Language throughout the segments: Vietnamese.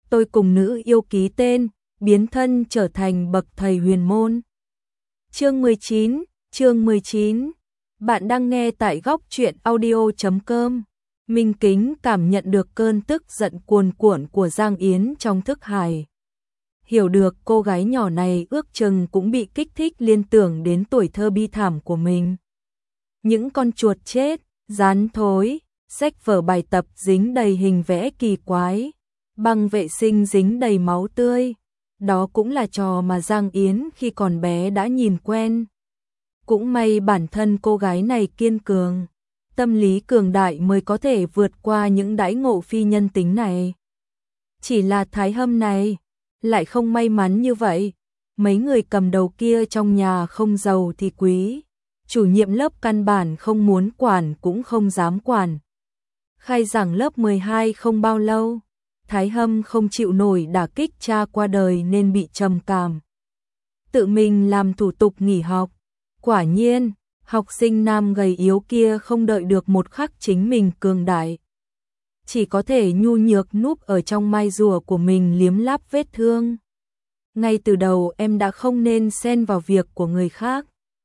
tôi cùng nữ yêu ký tên, biến thân trở thành bậc thầy huyền môn. Chương 19. Bạn đang nghe tại góc truyện audio.com. Minh Kính cảm nhận được cơn tức giận cuồn cuộn của Giang Yến trong thức hải. Hiểu được cô gái nhỏ này ước chừng cũng bị kích thích liên tưởng đến tuổi thơ bi thảm của mình. Những con chuột chết, rán thối, sách vở bài tập dính đầy hình vẽ kỳ quái, băng vệ sinh dính đầy máu tươi. Đó cũng là trò mà Giang Yến khi còn bé đã nhìn quen. Cũng may bản thân cô gái này kiên cường, tâm lý cường đại mới có thể vượt qua những đãi ngộ phi nhân tính này. Chỉ là Thái Hâm này lại không may mắn như vậy. Mấy người cầm đầu kia trong nhà không giàu thì quý, chủ nhiệm lớp căn bản không muốn quản cũng không dám quản. Khai giảng lớp 12 không bao lâu, Thái Hâm không chịu nổi đả kích cha qua đời nên bị trầm cảm. Tự mình làm thủ tục nghỉ học. Quả nhiên, học sinh nam gầy yếu kia không đợi được một khắc chính mình cường đại. Chỉ có thể nhu nhược núp ở trong mai rùa của mình liếm láp vết thương. Ngay từ đầu em đã không nên xen vào việc của người khác.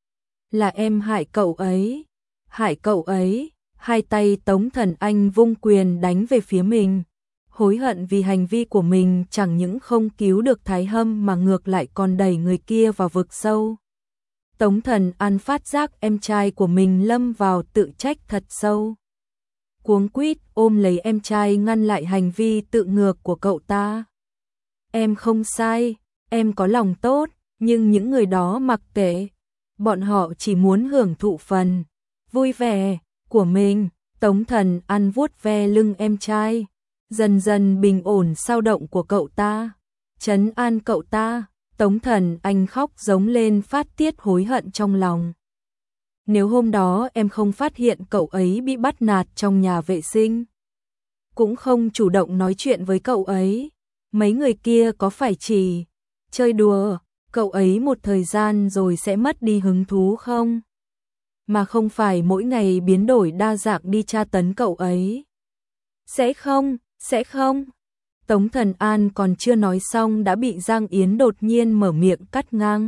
Là em hại cậu ấy. Hại cậu ấy. Hai tay Tống Thần Anh vung quyền đánh về phía mình. Hối hận vì hành vi của mình chẳng những không cứu được Thái Hâm mà ngược lại còn đẩy người kia vào vực sâu. Tống Thần An phát giác em trai của mình lâm vào tự trách thật sâu. Cuống quýt ôm lấy em trai ngăn lại hành vi tự ngược của cậu ta. Em không sai, em có lòng tốt, nhưng những người đó mặc kệ. Bọn họ chỉ muốn hưởng thụ phần vui vẻ của mình. Tống Thần An vuốt ve lưng em trai, dần dần bình ổn sao động của cậu ta, trấn an cậu ta. Tống Thần Anh khóc giống lên phát tiết hối hận trong lòng. Nếu hôm đó em không phát hiện cậu ấy bị bắt nạt trong nhà vệ sinh, cũng không chủ động nói chuyện với cậu ấy, mấy người kia có phải chỉ chơi đùa cậu ấy một thời gian rồi sẽ mất đi hứng thú không? Mà không phải mỗi ngày biến đổi đa dạng đi tra tấn cậu ấy. Sẽ không. Tống Thần An còn chưa nói xong đã bị Giang Yến đột nhiên mở miệng cắt ngang.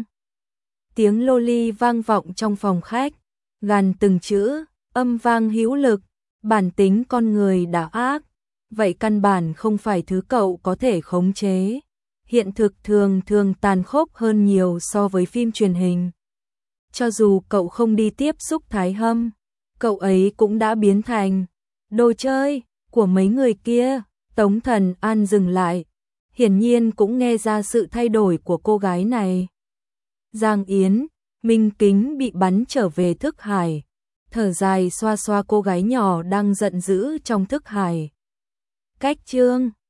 Tiếng loli vang vọng trong phòng khách, gằn từng chữ, âm vang hữu lực. Bản tính con người đã ác, vậy căn bản không phải thứ cậu có thể khống chế. Hiện thực thường tàn khốc hơn nhiều so với phim truyền hình. Cho dù cậu không đi tiếp xúc Thái Hâm, cậu ấy cũng đã biến thành đồ chơi của mấy người kia. Tống Thần An dừng lại, hiển nhiên cũng nghe ra sự thay đổi của cô gái này. Giang Yến, Minh Kính bị bắn trở về thức hải, thở dài xoa xoa cô gái nhỏ đang giận dữ trong thức hải. Cách chương